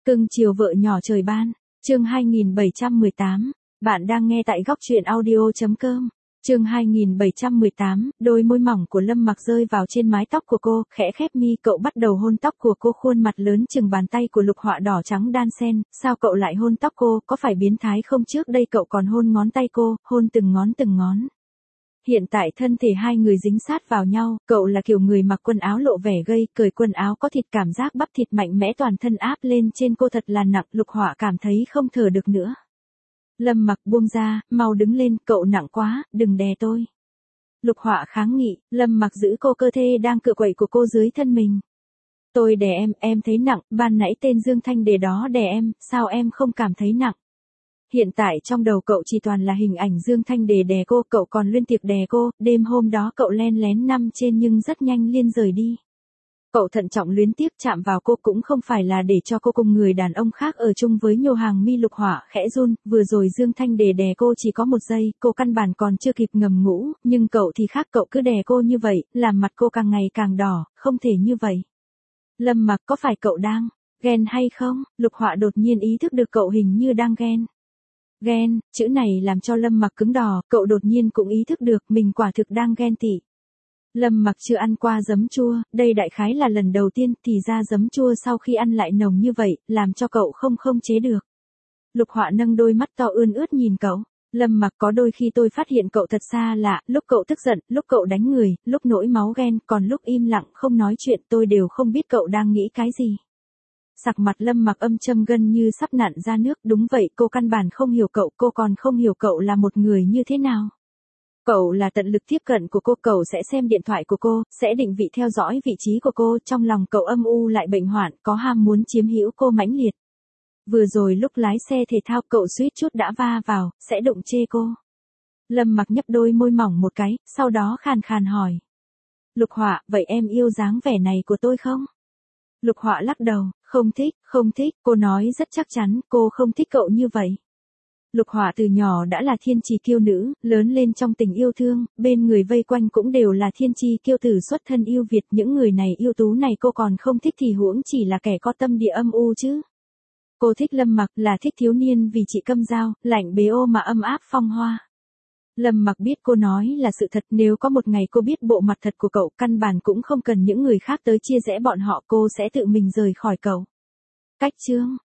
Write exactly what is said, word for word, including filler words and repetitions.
Cưng chiều vợ nhỏ trời ban, chương hai nghìn bảy trăm mười tám, bạn đang nghe tại góc truyện audio.com. Chương hai nghìn bảy trăm mười tám, đôi môi mỏng của Lâm Mặc rơi vào trên mái tóc của cô, khẽ khép mi, cậu bắt đầu hôn tóc của cô, khuôn mặt lớn chừng bàn tay của Lục Họa đỏ trắng đan xen, sao cậu lại hôn tóc cô, có phải biến thái không, trước đây cậu còn hôn ngón tay cô, hôn từng ngón từng ngón. Hiện tại thân thể hai người dính sát vào nhau, cậu là kiểu người mặc quần áo lộ vẻ gây, cởi quần áo có thịt, cảm giác bắp thịt mạnh mẽ toàn thân áp lên trên cô thật là nặng, Lục Họa cảm thấy không thở được nữa. Lâm Mặc buông ra, mau đứng lên, cậu nặng quá, đừng đè tôi. Lục Họa kháng nghị, Lâm Mặc giữ cô, cơ thể đang cựa quậy của cô dưới thân mình. Tôi đè em, em thấy nặng, ban nãy tên Dương Thanh Đề đó đè em, sao em không cảm thấy nặng? Hiện tại trong đầu cậu chỉ toàn là hình ảnh Dương Thanh Đề đè cô, cậu còn liên tiếp đè cô, đêm hôm đó cậu len lén nằm trên nhưng rất nhanh liên rời đi. Cậu thận trọng luyến tiếp chạm vào cô cũng không phải là để cho cô cùng người đàn ông khác ở chung với nhô hàng mi. Lục Họa khẽ run, vừa rồi Dương Thanh Đề đè cô chỉ có một giây, cô căn bản còn chưa kịp ngầm ngũ, nhưng cậu thì khác, cậu cứ đè cô như vậy, làm mặt cô càng ngày càng đỏ, không thể như vậy. Lâm Mặc, có phải cậu đang ghen hay không? Lục Họa đột nhiên ý thức được cậu hình như đang ghen. Ghen, chữ này làm cho Lâm Mặc cứng đỏ, cậu đột nhiên cũng ý thức được mình quả thực đang ghen tị. Lâm Mặc chưa ăn qua giấm chua, đây đại khái là lần đầu tiên, thì ra giấm chua sau khi ăn lại nồng như vậy, làm cho cậu không không chế được. Lục Họa nâng đôi mắt to ươn ướt nhìn cậu. Lâm Mặc, có đôi khi tôi phát hiện cậu thật xa lạ, lúc cậu tức giận, lúc cậu đánh người, lúc nổi máu ghen, còn lúc im lặng không nói chuyện tôi đều không biết cậu đang nghĩ cái gì. Sặc mặt Lâm Mặc âm châm gần như sắp nặn ra nước, đúng vậy, cô căn bản không hiểu cậu, cô còn không hiểu cậu là một người như thế nào. Cậu là tận lực tiếp cận của cô, cậu sẽ xem điện thoại của cô, sẽ định vị theo dõi vị trí của cô, trong lòng cậu âm u lại bệnh hoạn, có ham muốn chiếm hữu cô mãnh liệt. Vừa rồi lúc lái xe thể thao cậu suýt chút đã va vào, sẽ đụng chê cô. Lâm Mặc nhấp đôi môi mỏng một cái, sau đó khàn khàn hỏi. Lục Họa, vậy em yêu dáng vẻ này của tôi không? Lục Họa lắc đầu, không thích, không thích, cô nói rất chắc chắn, cô không thích cậu như vậy. Lục Họa từ nhỏ đã là thiên chi kiêu nữ, lớn lên trong tình yêu thương, bên người vây quanh cũng đều là thiên chi kiêu tử xuất thân yêu Việt, những người này yêu tú này cô còn không thích thì huống chỉ là kẻ có tâm địa âm u chứ. Cô thích Lâm Mặc là thích thiếu niên vì chị câm dao, lạnh bế ô mà âm áp phong hoa. Lâm Mặc biết cô nói là sự thật, nếu có một ngày cô biết bộ mặt thật của cậu, căn bản cũng không cần những người khác tới chia rẽ bọn họ, cô sẽ tự mình rời khỏi cậu. Cách chương